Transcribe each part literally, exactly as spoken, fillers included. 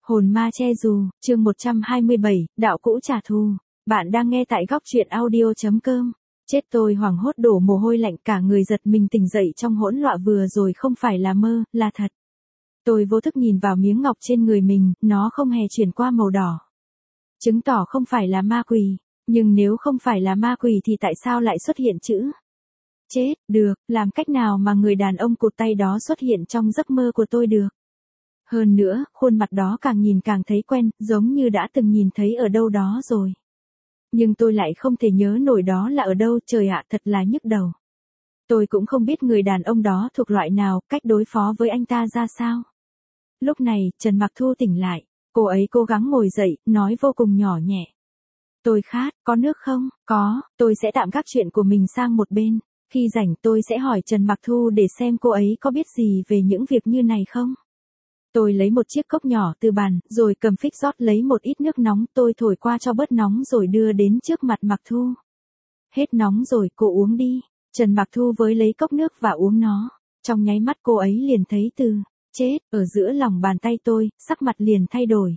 Hồn ma che dù, chương một trăm hai mươi bảy, đạo cũ trả thù. Bạn đang nghe tại góc truyện audio.com. Chết tôi hoảng hốt đổ mồ hôi lạnh cả người giật mình tỉnh dậy trong hỗn loạn vừa rồi không phải là mơ, là thật. Tôi vô thức nhìn vào miếng ngọc trên người mình, nó không hề chuyển qua màu đỏ. Chứng tỏ không phải là ma quỷ, nhưng nếu không phải là ma quỷ thì tại sao lại xuất hiện chữ chết, được, làm cách nào mà người đàn ông cụt tay đó xuất hiện trong giấc mơ của tôi được. Hơn nữa, khuôn mặt đó càng nhìn càng thấy quen, giống như đã từng nhìn thấy ở đâu đó rồi. Nhưng tôi lại không thể nhớ nổi đó là ở đâu, trời ạ, thật là nhức đầu. Tôi cũng không biết người đàn ông đó thuộc loại nào, cách đối phó với anh ta ra sao. Lúc này, Trần Mặc Thu tỉnh lại, cô ấy cố gắng ngồi dậy, nói vô cùng nhỏ nhẹ. Tôi khát, có nước không? Có, tôi sẽ tạm gác chuyện của mình sang một bên. Khi rảnh tôi sẽ hỏi Trần Mặc Thu để xem cô ấy có biết gì về những việc như này không. Tôi lấy một chiếc cốc nhỏ từ bàn, rồi cầm phích rót lấy một ít nước nóng, tôi thổi qua cho bớt nóng rồi đưa đến trước mặt Mặc Thu. Hết nóng rồi, cô uống đi. Trần Mặc Thu với lấy cốc nước và uống nó. Trong nháy mắt cô ấy liền thấy từ chết ở giữa lòng bàn tay tôi, sắc mặt liền thay đổi.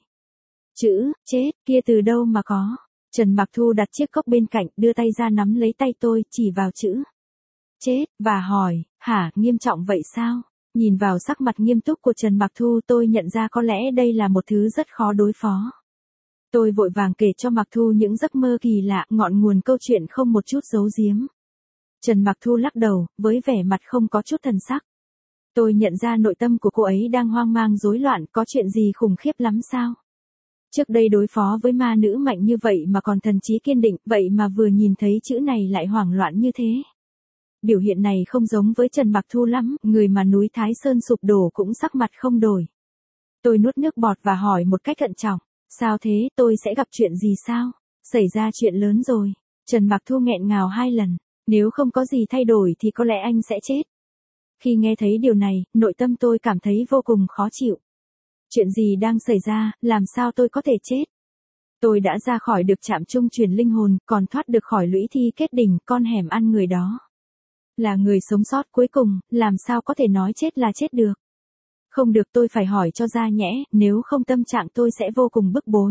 Chữ chết kia từ đâu mà có? Trần Mặc Thu đặt chiếc cốc bên cạnh, đưa tay ra nắm lấy tay tôi, chỉ vào chữ chết và hỏi, hả, nghiêm trọng vậy sao? Nhìn vào sắc mặt nghiêm túc của Trần Mặc Thu, tôi nhận ra có lẽ đây là một thứ rất khó đối phó. Tôi vội vàng kể cho Mặc Thu những giấc mơ kỳ lạ, ngọn nguồn câu chuyện không một chút giấu giếm. Trần Mặc Thu lắc đầu, với vẻ mặt không có chút thần sắc. Tôi nhận ra nội tâm của cô ấy đang hoang mang rối loạn, có chuyện gì khủng khiếp lắm sao? Trước đây đối phó với ma nữ mạnh như vậy mà còn thần trí kiên định, vậy mà vừa nhìn thấy chữ này lại hoảng loạn như thế. Biểu hiện này không giống với Trần Mặc Thu lắm, người mà núi Thái Sơn sụp đổ cũng sắc mặt không đổi. Tôi nuốt nước bọt và hỏi một cách thận trọng, sao thế, tôi sẽ gặp chuyện gì sao? Xảy ra chuyện lớn rồi. Trần Mặc Thu nghẹn ngào hai lần, nếu không có gì thay đổi thì có lẽ anh sẽ chết. Khi nghe thấy điều này, nội tâm tôi cảm thấy vô cùng khó chịu. Chuyện gì đang xảy ra, làm sao tôi có thể chết? Tôi đã ra khỏi được trạm trung truyền linh hồn, còn thoát được khỏi lũy thi kết đỉnh, con hẻm ăn người đó. Là người sống sót cuối cùng, làm sao có thể nói chết là chết được. Không được, tôi phải hỏi cho ra nhẽ, nếu không tâm trạng tôi sẽ vô cùng bức bối.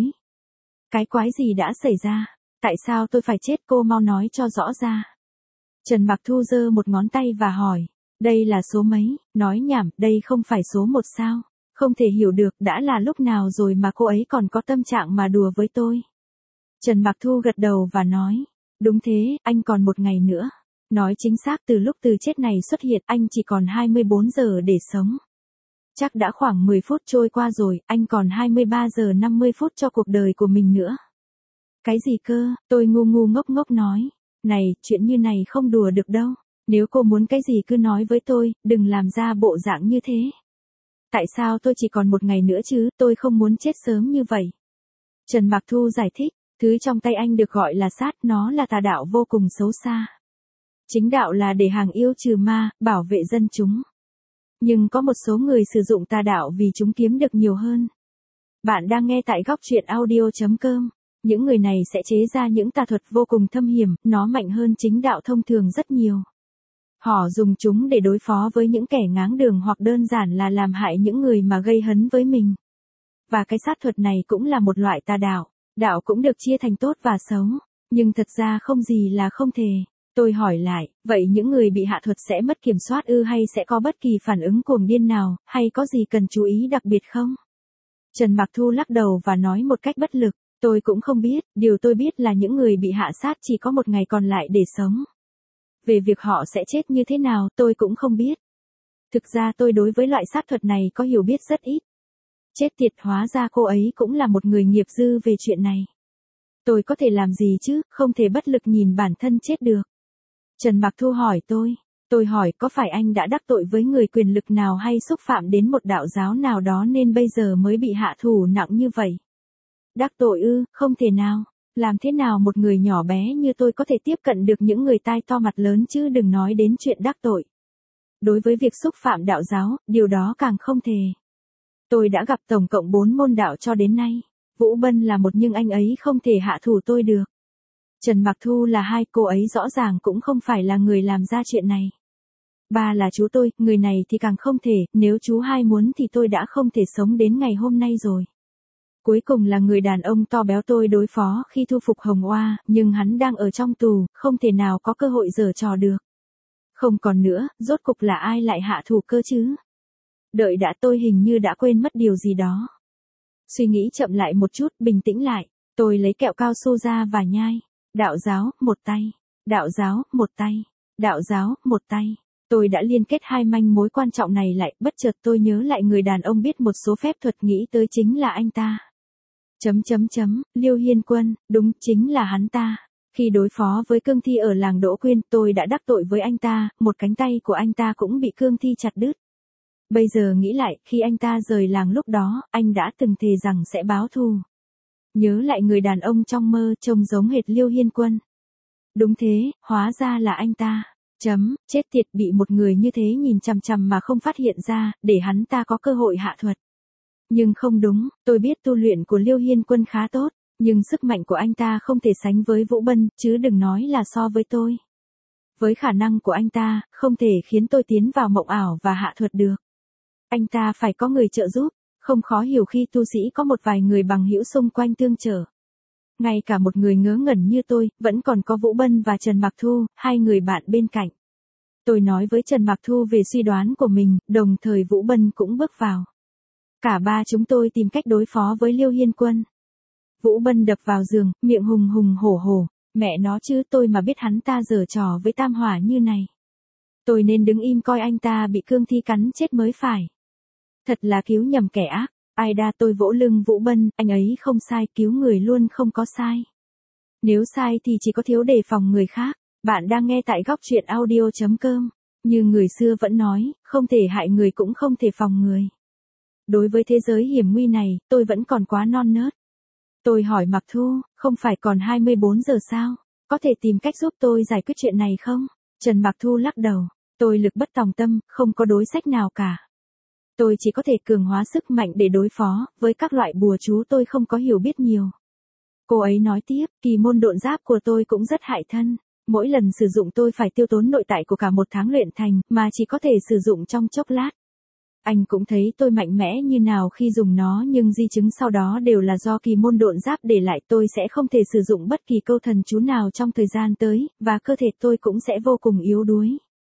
Cái quái gì đã xảy ra? Tại sao tôi phải chết, cô mau nói cho rõ ra. Trần Mặc Thu giơ một ngón tay và hỏi, đây là số mấy? Nói nhảm, đây không phải số một sao? Không thể hiểu được, đã là lúc nào rồi mà cô ấy còn có tâm trạng mà đùa với tôi. Trần Mặc Thu gật đầu và nói, đúng thế, anh còn một ngày nữa. Nói chính xác, từ lúc từ chết này xuất hiện, anh chỉ còn hai mươi bốn giờ để sống. Chắc đã khoảng mười phút trôi qua rồi, anh còn hai mươi ba giờ năm mươi phút cho cuộc đời của mình nữa. Cái gì cơ? Tôi ngu ngu ngốc ngốc nói. Này, chuyện như này không đùa được đâu. Nếu cô muốn cái gì cứ nói với tôi, đừng làm ra bộ dạng như thế. Tại sao tôi chỉ còn một ngày nữa chứ, tôi không muốn chết sớm như vậy. Trần Mặc Thu giải thích, thứ trong tay anh được gọi là sát, nó là tà đạo vô cùng xấu xa. Chính đạo là để hàng yêu trừ ma, bảo vệ dân chúng. Nhưng có một số người sử dụng tà đạo vì chúng kiếm được nhiều hơn. Bạn đang nghe tại góc truyện audio.com. Những người này sẽ chế ra những tà thuật vô cùng thâm hiểm, nó mạnh hơn chính đạo thông thường rất nhiều. Họ dùng chúng để đối phó với những kẻ ngáng đường hoặc đơn giản là làm hại những người mà gây hấn với mình. Và cái sát thuật này cũng là một loại tà đạo. Đạo cũng được chia thành tốt và xấu. Nhưng thật ra không gì là không thể. Tôi hỏi lại, vậy những người bị hạ thuật sẽ mất kiểm soát ư, hay sẽ có bất kỳ phản ứng cuồng điên nào, hay có gì cần chú ý đặc biệt không? Trần Mặc Thu lắc đầu và nói một cách bất lực, tôi cũng không biết, điều tôi biết là những người bị hạ sát chỉ có một ngày còn lại để sống. Về việc họ sẽ chết như thế nào, tôi cũng không biết. Thực ra tôi đối với loại sát thuật này có hiểu biết rất ít. Chết tiệt, hóa ra cô ấy cũng là một người nghiệp dư về chuyện này. Tôi có thể làm gì chứ, không thể bất lực nhìn bản thân chết được. Trần Mặc Thu hỏi tôi. Tôi hỏi có phải anh đã đắc tội với người quyền lực nào hay xúc phạm đến một đạo giáo nào đó nên bây giờ mới bị hạ thủ nặng như vậy? Đắc tội ư, không thể nào. Làm thế nào một người nhỏ bé như tôi có thể tiếp cận được những người tai to mặt lớn chứ đừng nói đến chuyện đắc tội. Đối với việc xúc phạm đạo giáo, điều đó càng không thể. Tôi đã gặp tổng cộng bốn môn đạo cho đến nay. Vũ Bân là một nhưng anh ấy không thể hạ thủ tôi được. Trần Mặc Thu là hai, cô ấy rõ ràng cũng không phải là người làm ra chuyện này. Ba là chú tôi, người này thì càng không thể, nếu chú hai muốn thì tôi đã không thể sống đến ngày hôm nay rồi. Cuối cùng là người đàn ông to béo tôi đối phó khi thu phục Hồng Oa, nhưng hắn đang ở trong tù, không thể nào có cơ hội giở trò được. Không còn nữa, rốt cục là ai lại hạ thủ cơ chứ? Đợi đã, tôi hình như đã quên mất điều gì đó. Suy nghĩ chậm lại một chút, bình tĩnh lại, tôi lấy kẹo cao su ra và nhai. Đạo giáo, một tay. Đạo giáo, một tay. Đạo giáo, một tay. Tôi đã liên kết hai manh mối quan trọng này lại, bất chợt tôi nhớ lại người đàn ông biết một số phép thuật, nghĩ tới chính là anh ta. Chấm chấm chấm, Liêu Hiên Quân, đúng, chính là hắn ta. Khi đối phó với cương thi ở làng Đỗ Quyên, tôi đã đắc tội với anh ta, một cánh tay của anh ta cũng bị cương thi chặt đứt. Bây giờ nghĩ lại, khi anh ta rời làng lúc đó, anh đã từng thề rằng sẽ báo thù. Nhớ lại người đàn ông trong mơ trông giống hệt Liêu Hiên Quân. Đúng thế, hóa ra là anh ta. Chấm, chết tiệt, bị một người như thế nhìn chằm chằm mà không phát hiện ra, để hắn ta có cơ hội hạ thuật. Nhưng không đúng, tôi biết tu luyện của Liêu Hiên Quân khá tốt, nhưng sức mạnh của anh ta không thể sánh với Vũ Bân, chứ đừng nói là so với tôi. Với khả năng của anh ta, không thể khiến tôi tiến vào mộng ảo và hạ thuật được. Anh ta phải có người trợ giúp, không khó hiểu khi tu sĩ có một vài người bằng hữu xung quanh tương trợ. Ngay cả một người ngớ ngẩn như tôi, vẫn còn có Vũ Bân và Trần Mạc Thu, hai người bạn bên cạnh. Tôi nói với Trần Mạc Thu về suy đoán của mình, đồng thời Vũ Bân cũng bước vào. Cả ba chúng tôi tìm cách đối phó với Liêu Hiên Quân. Vũ Bân đập vào giường, miệng hùng hùng hổ hổ, mẹ nó chứ, tôi mà biết hắn ta giở trò với Tam Hỏa như này. Tôi nên đứng im coi anh ta bị cương thi cắn chết mới phải. Thật là cứu nhầm kẻ ác. Ai đa, tôi vỗ lưng Vũ Bân, anh ấy không sai, cứu người luôn không có sai. Nếu sai thì chỉ có thiếu đề phòng người khác. Bạn đang nghe tại góc truyện audio chấm com. Như người xưa vẫn nói, không thể hại người cũng không thể phòng người. Đối với thế giới hiểm nguy này, tôi vẫn còn quá non nớt. Tôi hỏi Mạc Thu, không phải còn hai mươi bốn giờ sao? Có thể tìm cách giúp tôi giải quyết chuyện này không? Trần Mạc Thu lắc đầu. Tôi lực bất tòng tâm, không có đối sách nào cả. Tôi chỉ có thể cường hóa sức mạnh để đối phó, với các loại bùa chú tôi không có hiểu biết nhiều. Cô ấy nói tiếp, kỳ môn độn giáp của tôi cũng rất hại thân. Mỗi lần sử dụng tôi phải tiêu tốn nội tại của cả một tháng luyện thành, mà chỉ có thể sử dụng trong chốc lát. Anh cũng thấy tôi mạnh mẽ như nào khi dùng nó, nhưng di chứng sau đó đều là do kỳ môn độn giáp để lại. Tôi sẽ không thể sử dụng bất kỳ câu thần chú nào trong thời gian tới, và cơ thể tôi cũng sẽ vô cùng yếu đuối.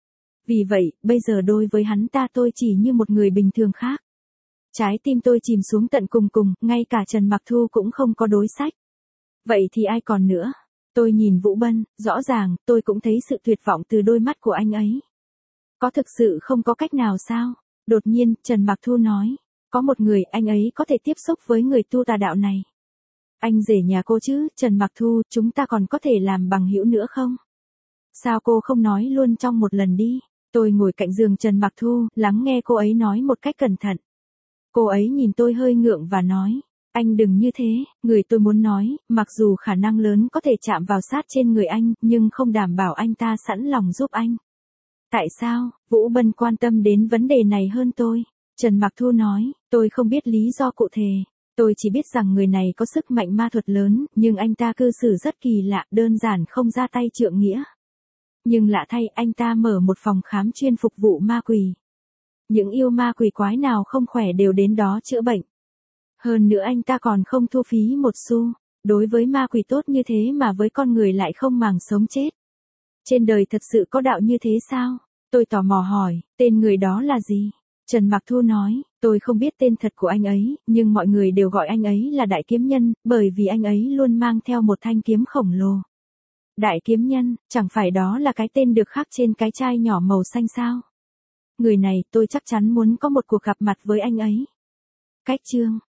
Vì vậy, bây giờ đối với hắn ta tôi chỉ như một người bình thường khác. Trái tim tôi chìm xuống tận cùng cùng, ngay cả Trần Mạc Thu cũng không có đối sách. Vậy thì ai còn nữa? Tôi nhìn Vũ Bân, rõ ràng, tôi cũng thấy sự tuyệt vọng từ đôi mắt của anh ấy. Có thực sự không có cách nào sao? Đột nhiên, Trần Mạc Thu nói, có một người, anh ấy có thể tiếp xúc với người tu tà đạo này. Anh rể nhà cô chứ, Trần Mạc Thu, chúng ta còn có thể làm bằng hữu nữa không? Sao cô không nói luôn trong một lần đi? Tôi ngồi cạnh giường Trần Mạc Thu, lắng nghe cô ấy nói một cách cẩn thận. Cô ấy nhìn tôi hơi ngượng và nói, anh đừng như thế, người tôi muốn nói, mặc dù khả năng lớn có thể chạm vào sát trên người anh, nhưng không đảm bảo anh ta sẵn lòng giúp anh. Tại sao? Vũ Bân quan tâm đến vấn đề này hơn tôi. Trần Mạc Thu nói, tôi không biết lý do cụ thể. Tôi chỉ biết rằng người này có sức mạnh ma thuật lớn, nhưng anh ta cư xử rất kỳ lạ, đơn giản không ra tay trượng nghĩa. Nhưng lạ thay, anh ta mở một phòng khám chuyên phục vụ ma quỷ. Những yêu ma quỷ quái nào không khỏe đều đến đó chữa bệnh. Hơn nữa anh ta còn không thu phí một xu. Đối với ma quỷ tốt như thế mà với con người lại không màng sống chết. Trên đời thật sự có đạo như thế sao? Tôi tò mò hỏi, tên người đó là gì? Trần Mạc Thu nói, tôi không biết tên thật của anh ấy, nhưng mọi người đều gọi anh ấy là Đại Kiếm Nhân, bởi vì anh ấy luôn mang theo một thanh kiếm khổng lồ. Đại Kiếm Nhân, chẳng phải đó là cái tên được khắc trên cái chai nhỏ màu xanh sao? Người này, tôi chắc chắn muốn có một cuộc gặp mặt với anh ấy. Cách chương